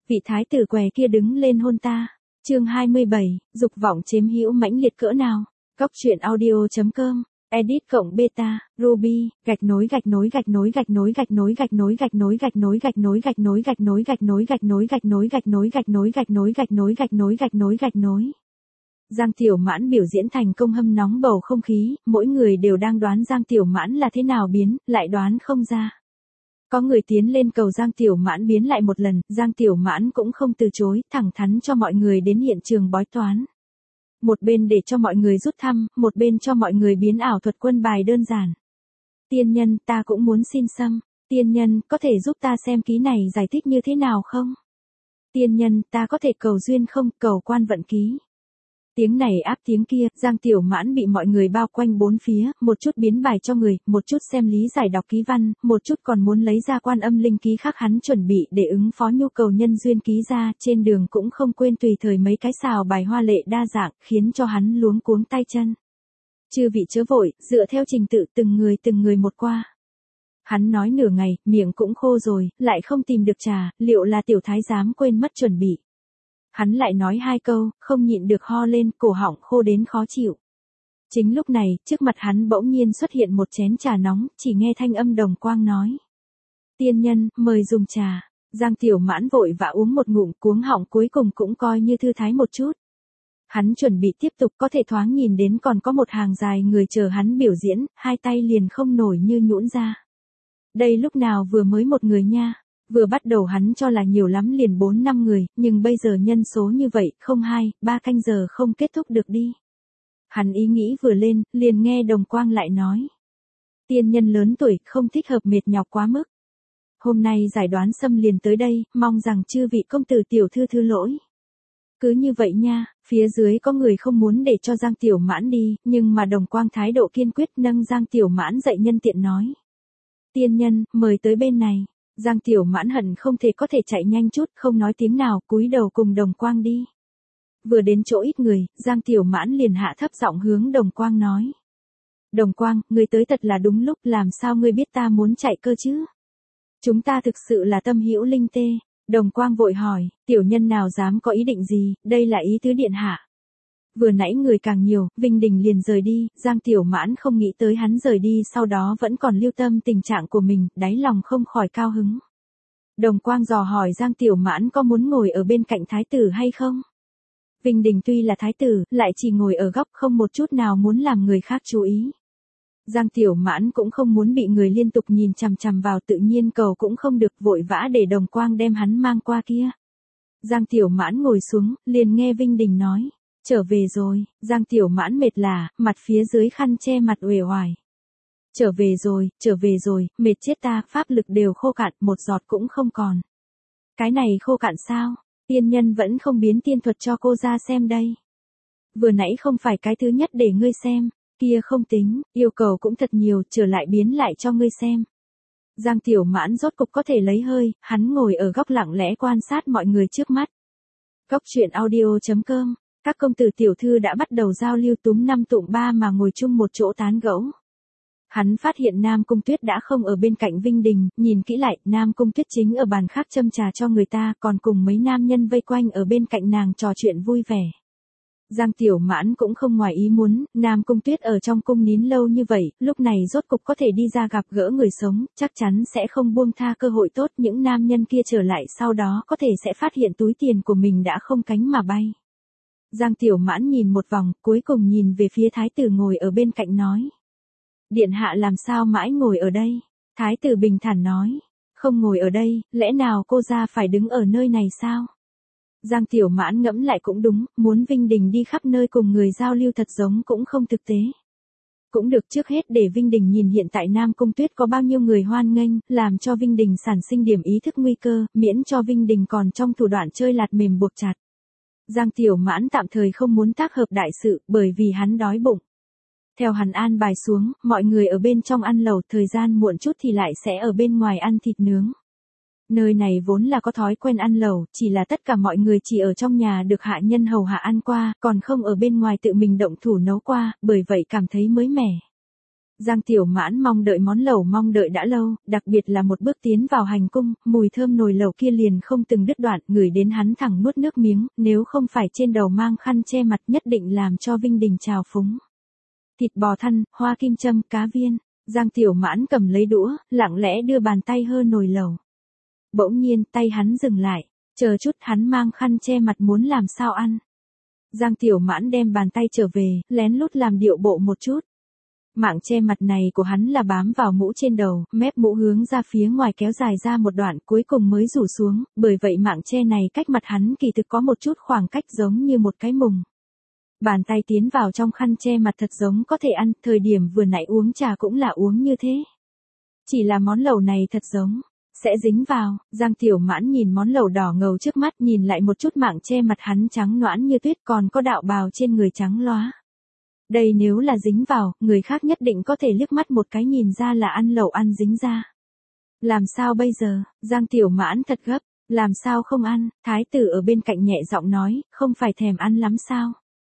Vị thái tử què kia đứng lên hôn ta. Chương 27, dục vọng chiếm hữu mãnh liệt cỡ nào. Góc truyện audio.com. Edit cộng beta, Ruby, gạch nối. Giang Tiểu Mãn biểu diễn thành công hâm nóng bầu không khí, mỗi người đều đang đoán Giang Tiểu Mãn là thế nào biến, lại đoán không ra. Có người tiến lên cầu Giang Tiểu Mãn biến lại một lần, Giang Tiểu Mãn cũng không từ chối, thẳng thắn cho mọi người đến hiện trường bói toán. Một bên để cho mọi người rút thăm, một bên cho mọi người biến ảo thuật quân bài đơn giản. Tiên nhân, ta cũng muốn xin xăm. Tiên nhân, có thể giúp ta xem ký này giải thích như thế nào không? Tiên nhân, ta có thể cầu duyên không, cầu quan vận ký. Tiếng này áp tiếng kia, Giang Tiểu Mãn bị mọi người bao quanh bốn phía, một chút biến bài cho người, một chút xem lý giải đọc ký văn, một chút còn muốn lấy ra quan âm linh ký khác hắn chuẩn bị để ứng phó nhu cầu nhân duyên ký ra, trên đường cũng không quên tùy thời mấy cái xào bài hoa lệ đa dạng, khiến cho hắn luống cuống tay chân. Chư vị chớ vội, dựa theo trình tự từng người một qua. Hắn nói nửa ngày, miệng cũng khô rồi, lại không tìm được trà, liệu là tiểu thái giám quên mất chuẩn bị. Hắn lại nói hai câu, không nhịn được ho lên, cổ họng khô đến khó chịu. Chính lúc này, trước mặt hắn bỗng nhiên xuất hiện một chén trà nóng, chỉ nghe thanh âm Đồng Quang nói. Tiên nhân, mời dùng trà. Giang Tiểu Mãn vội vã uống một ngụm, cuống họng cuối cùng cũng coi như thư thái một chút. Hắn chuẩn bị tiếp tục, có thể thoáng nhìn đến còn có một hàng dài người chờ hắn biểu diễn, hai tay liền không nổi như nhũn ra. Đây lúc nào vừa mới một người nha. Vừa bắt đầu hắn cho là nhiều lắm liền 4-5 người, nhưng bây giờ nhân số như vậy, không 2-3 canh giờ không kết thúc được đi. Hắn ý nghĩ vừa lên, liền nghe Đồng Quang lại nói. Tiên nhân lớn tuổi, không thích hợp mệt nhọc quá mức. Hôm nay giải đoán xâm liền tới đây, mong rằng chư vị công tử tiểu thư thứ lỗi. Cứ như vậy nha, phía dưới có người không muốn để cho Giang Tiểu Mãn đi, nhưng mà Đồng Quang thái độ kiên quyết nâng Giang Tiểu Mãn dậy nhân tiện nói. Tiên nhân, mời tới bên này. Giang Tiểu Mãn hận không thể có thể chạy nhanh chút, không nói tiếng nào, cúi đầu cùng Đồng Quang đi. Vừa đến chỗ ít người, Giang Tiểu Mãn liền hạ thấp giọng hướng Đồng Quang nói. Đồng Quang, ngươi tới thật là đúng lúc, làm sao ngươi biết ta muốn chạy cơ chứ? Chúng ta thực sự là tâm hữu linh tê. Đồng Quang vội hỏi, tiểu nhân nào dám có ý định gì, đây là ý tứ điện hạ. Vừa nãy người càng nhiều, Vinh Đình liền rời đi, Giang Tiểu Mãn không nghĩ tới hắn rời đi sau đó vẫn còn lưu tâm tình trạng của mình, đáy lòng không khỏi cao hứng. Đồng Quang dò hỏi Giang Tiểu Mãn có muốn ngồi ở bên cạnh thái tử hay không? Vinh Đình tuy là thái tử, lại chỉ ngồi ở góc không một chút nào muốn làm người khác chú ý. Giang Tiểu Mãn cũng không muốn bị người liên tục nhìn chằm chằm vào, tự nhiên cầu cũng không được, vội vã để Đồng Quang đem hắn mang qua kia. Giang Tiểu Mãn ngồi xuống, liền nghe Vinh Đình nói. Trở về rồi. Giang Tiểu Mãn mệt lả, mặt phía dưới khăn che mặt uể oải. Trở về rồi, mệt chết ta, pháp lực đều khô cạn, một giọt cũng không còn. Cái này khô cạn sao? Tiên nhân vẫn không biến tiên thuật cho cô ra xem đây. Vừa nãy không phải cái thứ nhất để ngươi xem, kia không tính, yêu cầu cũng thật nhiều, trở lại biến lại cho ngươi xem. Giang Tiểu Mãn rốt cục có thể lấy hơi, hắn ngồi ở góc lặng lẽ quan sát mọi người trước mắt. Góc truyện audio.com. Các công tử tiểu thư đã bắt đầu giao lưu túm năm tụm ba mà ngồi chung một chỗ tán gẫu. Hắn phát hiện Nam Cung Tuyết đã không ở bên cạnh Vinh Đình, nhìn kỹ lại, Nam Cung Tuyết chính ở bàn khác châm trà cho người ta, còn cùng mấy nam nhân vây quanh ở bên cạnh nàng trò chuyện vui vẻ. Giang Tiểu Mãn cũng không ngoài ý muốn, Nam Cung Tuyết ở trong cung nín lâu như vậy, lúc này rốt cục có thể đi ra gặp gỡ người sống, chắc chắn sẽ không buông tha cơ hội tốt, những nam nhân kia trở lại sau đó có thể sẽ phát hiện túi tiền của mình đã không cánh mà bay. Giang Tiểu Mãn nhìn một vòng, cuối cùng nhìn về phía thái tử ngồi ở bên cạnh nói. Điện hạ làm sao mãi ngồi ở đây? Thái tử bình thản nói. Không ngồi ở đây, lẽ nào cô ra phải đứng ở nơi này sao? Giang Tiểu Mãn ngẫm lại cũng đúng, muốn Vinh Đình đi khắp nơi cùng người giao lưu thật giống cũng không thực tế. Cũng được, trước hết để Vinh Đình nhìn hiện tại Nam Cung Tuyết có bao nhiêu người hoan nghênh, làm cho Vinh Đình sản sinh điểm ý thức nguy cơ, miễn cho Vinh Đình còn trong thủ đoạn chơi lạt mềm buộc chặt. Giang Tiểu Mãn tạm thời không muốn tác hợp đại sự, bởi vì hắn đói bụng. Theo hắn an bài xuống, mọi người ở bên trong ăn lẩu, thời gian muộn chút thì lại sẽ ở bên ngoài ăn thịt nướng. Nơi này vốn là có thói quen ăn lẩu, chỉ là tất cả mọi người chỉ ở trong nhà được hạ nhân hầu hạ ăn qua, còn không ở bên ngoài tự mình động thủ nấu qua, bởi vậy cảm thấy mới mẻ. Giang Tiểu Mãn mong đợi món lẩu mong đợi đã lâu, đặc biệt là một bước tiến vào hành cung, mùi thơm nồi lẩu kia liền không từng đứt đoạn, ngửi đến hắn thẳng nuốt nước miếng, nếu không phải trên đầu mang khăn che mặt nhất định làm cho Vinh Đình trào phúng. Thịt bò thăn, hoa kim châm, cá viên. Giang Tiểu Mãn cầm lấy đũa, lặng lẽ đưa bàn tay hơ nồi lẩu. Bỗng nhiên tay hắn dừng lại, chờ chút hắn mang khăn che mặt muốn làm sao ăn. Giang Tiểu Mãn đem bàn tay trở về, lén lút làm điệu bộ một chút. Mạng che mặt này của hắn là bám vào mũ trên đầu, mép mũ hướng ra phía ngoài kéo dài ra một đoạn cuối cùng mới rủ xuống, bởi vậy mạng che này cách mặt hắn kỳ thực có một chút khoảng cách giống như một cái mùng. Bàn tay tiến vào trong khăn che mặt thật giống có thể ăn, thời điểm vừa nãy uống trà cũng là uống như thế. Chỉ là món lẩu này thật giống, sẽ dính vào, Giang Tiểu Mãn nhìn món lẩu đỏ ngầu trước mắt nhìn lại một chút mạng che mặt hắn trắng nõn như tuyết còn có đạo bào trên người trắng lóa. Đây nếu là dính vào, người khác nhất định có thể liếc mắt một cái nhìn ra là ăn lẩu ăn dính ra. Làm sao bây giờ, Giang Tiểu Mãn thật gấp, làm sao không ăn, thái tử ở bên cạnh nhẹ giọng nói, không phải thèm ăn lắm sao.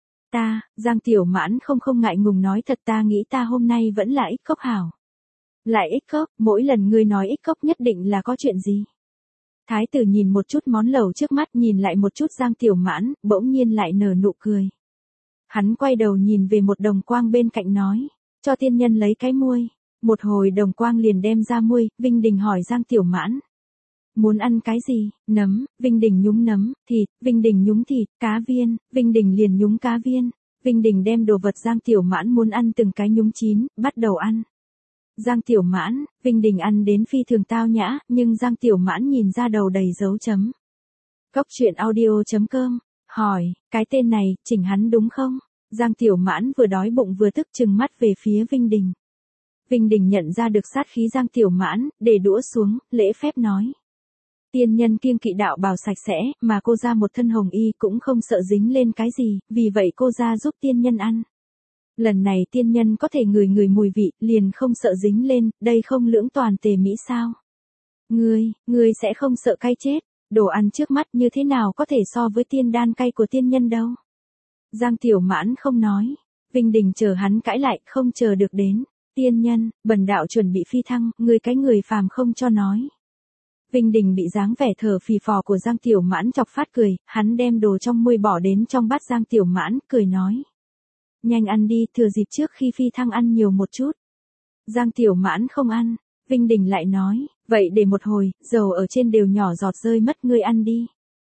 Giang Tiểu Mãn không ngại ngùng nói thật ta nghĩ ta hôm nay vẫn là ích cốc hảo. Lại ích cốc, mỗi lần ngươi nói ích cốc nhất định là có chuyện gì. Thái tử nhìn một chút món lẩu trước mắt nhìn lại một chút Giang Tiểu Mãn, bỗng nhiên lại nở nụ cười. Hắn quay đầu nhìn về một đồng quang bên cạnh nói, cho tiên nhân lấy cái muôi. Một hồi đồng quang liền đem ra muôi, Vinh Đình hỏi Giang Tiểu Mãn. Muốn ăn cái gì, nấm, Vinh Đình nhúng nấm, thịt, Vinh Đình nhúng thịt, cá viên, Vinh Đình liền nhúng cá viên. Vinh Đình đem đồ vật Giang Tiểu Mãn muốn ăn từng cái nhúng chín, bắt đầu ăn. Giang Tiểu Mãn, Vinh Đình ăn đến phi thường tao nhã, nhưng Giang Tiểu Mãn nhìn ra đầu đầy dấu chấm. Cốc truyện audio.com, hỏi, cái tên này, chỉnh hắn đúng không? Giang Tiểu Mãn vừa đói bụng vừa tức trừng mắt về phía Vinh Đình. Vinh Đình nhận ra được sát khí Giang Tiểu Mãn, để đũa xuống, lễ phép nói. Tiên nhân kiêng kỵ đạo bào sạch sẽ, mà cô ra một thân hồng y cũng không sợ dính lên cái gì, vì vậy cô ra giúp tiên nhân ăn. Lần này tiên nhân có thể ngửi mùi vị, liền không sợ dính lên, đây không lưỡng toàn tề mỹ sao? Ngươi sẽ không sợ cay chết, đồ ăn trước mắt như thế nào có thể so với tiên đan cay của tiên nhân đâu? Giang Tiểu Mãn không nói, Vinh Đình chờ hắn cãi lại, không chờ được đến. Tiên nhân, bần đạo chuẩn bị phi thăng, ngươi cái người phàm không cho nói. Vinh Đình bị dáng vẻ thở phì phò của Giang Tiểu Mãn chọc phát cười, hắn đem đồ trong muôi bỏ đến trong bát Giang Tiểu Mãn, cười nói. Nhanh ăn đi, thừa dịp trước khi phi thăng ăn nhiều một chút. Giang Tiểu Mãn không ăn, Vinh Đình lại nói, vậy để một hồi, dầu ở trên đều nhỏ giọt rơi mất ngươi ăn đi.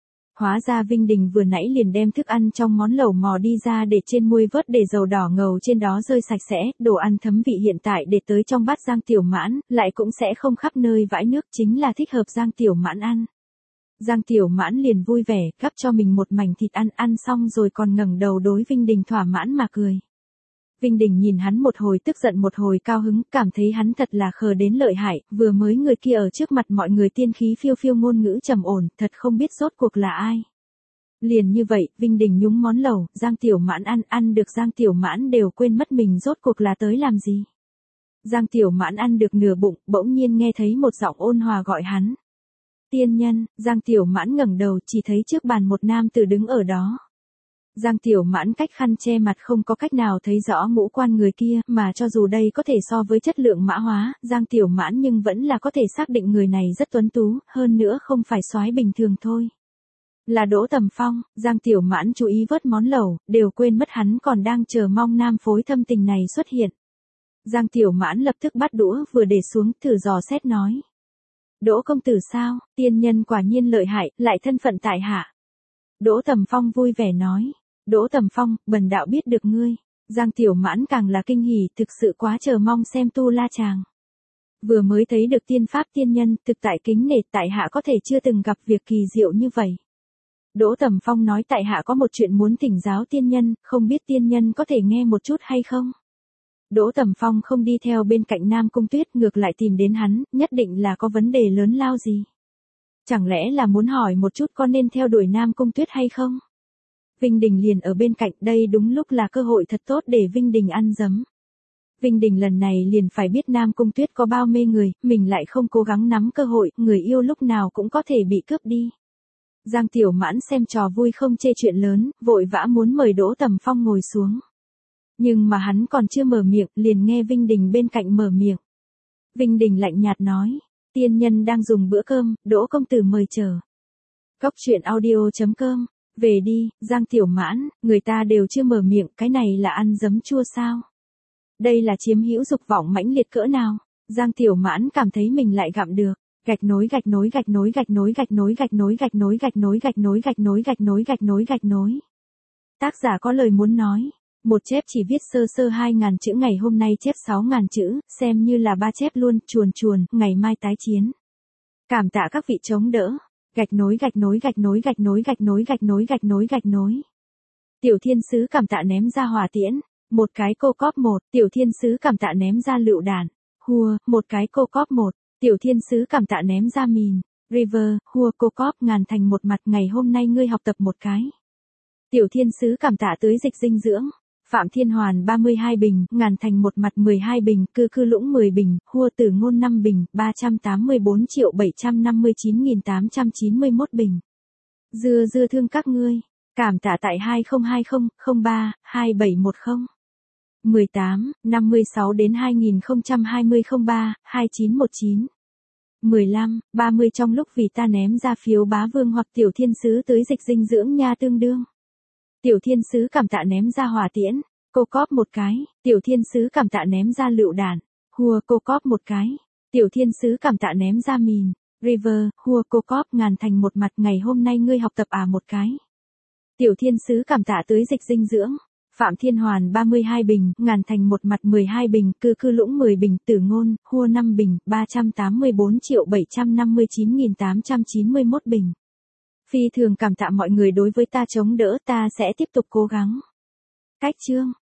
Hóa ra Vinh Đình vừa nãy liền đem thức ăn trong món lẩu mò đi ra để trên muôi vớt để dầu đỏ ngầu trên đó rơi sạch sẽ, đồ ăn thấm vị hiện tại để tới trong bát Giang Tiểu Mãn, lại cũng sẽ không khắp nơi vãi nước chính là thích hợp Giang Tiểu Mãn ăn. Giang Tiểu Mãn liền vui vẻ, gắp cho mình một mảnh thịt ăn xong rồi còn ngẩng đầu đối Vinh Đình thỏa mãn mà cười. Vinh Đình nhìn hắn một hồi tức giận một hồi cao hứng, cảm thấy hắn thật là khờ đến lợi hại, vừa mới người kia ở trước mặt mọi người tiên khí phiêu phiêu ngôn ngữ trầm ổn, thật không biết rốt cuộc là ai. Liền như vậy, Vinh Đình nhúng món lẩu, Giang Tiểu Mãn ăn được Giang Tiểu Mãn đều quên mất mình rốt cuộc là tới làm gì. Giang Tiểu Mãn ăn được nửa bụng, bỗng nhiên nghe thấy một giọng ôn hòa gọi hắn. Tiên nhân, Giang Tiểu Mãn ngẩng đầu chỉ thấy trước bàn một nam tử đứng ở đó. Giang Tiểu Mãn cách khăn che mặt không có cách nào thấy rõ ngũ quan người kia, mà cho dù đây có thể so với chất lượng mã hóa, Giang Tiểu Mãn nhưng vẫn là có thể xác định người này rất tuấn tú, hơn nữa không phải soái bình thường thôi. Là Đỗ Tầm Phong, Giang Tiểu Mãn chú ý vớt món lẩu, đều quên mất hắn còn đang chờ mong nam phối thâm tình này xuất hiện. Giang Tiểu Mãn lập tức bắt đũa vừa để xuống, thử dò xét nói. Đỗ công tử sao, tiên nhân quả nhiên lợi hại, lại thân phận tại hạ. Đỗ Tầm Phong vui vẻ nói. Đỗ Tầm Phong, bần đạo biết được ngươi. Giang Tiểu Mãn càng là kinh hỉ, thực sự quá chờ mong xem tu la chàng. Vừa mới thấy được tiên pháp tiên nhân, thực tại kính nể tại hạ có thể chưa từng gặp việc kỳ diệu như vậy. Đỗ Tầm Phong nói tại hạ có một chuyện muốn thỉnh giáo tiên nhân, không biết tiên nhân có thể nghe một chút hay không? Đỗ Tầm Phong không đi theo bên cạnh Nam Cung Tuyết ngược lại tìm đến hắn, nhất định là có vấn đề lớn lao gì. Chẳng lẽ là muốn hỏi một chút có nên theo đuổi Nam Cung Tuyết hay không? Vinh Đình liền ở bên cạnh, đây đúng lúc là cơ hội thật tốt để Vinh Đình ăn dấm. Vinh Đình lần này liền phải biết Nam Cung Tuyết có bao mê người, mình lại không cố gắng nắm cơ hội, người yêu lúc nào cũng có thể bị cướp đi. Giang Tiểu Mãn xem trò vui không chê chuyện lớn, vội vã muốn mời Đỗ Tầm Phong ngồi xuống. Nhưng mà hắn còn chưa mở miệng, liền nghe Vinh Đình bên cạnh mở miệng. Vinh Đình lạnh nhạt nói, tiên nhân đang dùng bữa cơm, Đỗ công tử mời chờ. Cốc truyện audio.com, về đi, Giang Tiểu Mãn, người ta đều chưa mở miệng, cái này là ăn giấm chua sao? Đây là chiếm hữu dục vọng mãnh liệt cỡ nào? Giang Tiểu Mãn cảm thấy mình lại gặm được. Gạch nối gạch nối gạch nối gạch nối gạch nối gạch nối gạch nối gạch nối gạch nối gạch nối gạch nối gạch nối gạch nối. Tác giả có lời muốn nói. Một chép chỉ viết sơ sơ 2.000 chữ, ngày hôm nay chép 6.000 chữ, xem như là 3 chép luôn, chuồn chuồn, ngày mai tái chiến. Cảm tạ các vị chống đỡ. Gạch nối gạch nối gạch nối gạch nối gạch nối gạch nối gạch nối gạch nối. Tiểu Thiên Sứ cảm tạ ném ra hỏa tiễn, một cái cô cóp 1, Tiểu Thiên Sứ cảm tạ ném ra lựu đạn, hùa, một cái cô cóp 1, Tiểu Thiên Sứ cảm tạ ném ra mìn, river, hùa cô cóp ngàn thành một mặt, ngày hôm nay ngươi học tập một cái. Tiểu Thiên Sứ cảm tạ tưới dịch dinh dưỡng. Phạm Thiên Hoàn 32 bình, ngàn thành một mặt 12 bình, cư cư lũng 10 bình, hua tử ngôn 5 bình, 384.759.891 bình. Dưa dưa thương các ngươi. Cảm tạ tại 202003 2710 18 56 đến 2020 03 2919 15 30 trong lúc vì ta ném ra phiếu bá vương hoặc Tiểu Thiên Sứ tưới dịch dinh dưỡng nha tương đương. Tiểu Thiên Sứ cảm tạ ném ra hỏa tiễn, cô cóp một cái, Tiểu Thiên Sứ cảm tạ ném ra lựu đạn, hùa cô cóp một cái, Tiểu Thiên Sứ cảm tạ ném ra mìn, river, hùa cô cóp ngàn thành một mặt, ngày hôm nay ngươi học tập một cái. Tiểu Thiên Sứ cảm tạ tưới dịch dinh dưỡng. Phạm Thiên Hoàn 32 bình, ngàn thành một mặt 12 bình, cư cư lũng 10 bình, tử ngôn, hua 5 bình, 384.759.891 bình. Phi thường cảm tạ mọi người đối với ta chống đỡ, ta sẽ tiếp tục cố gắng. Cách chương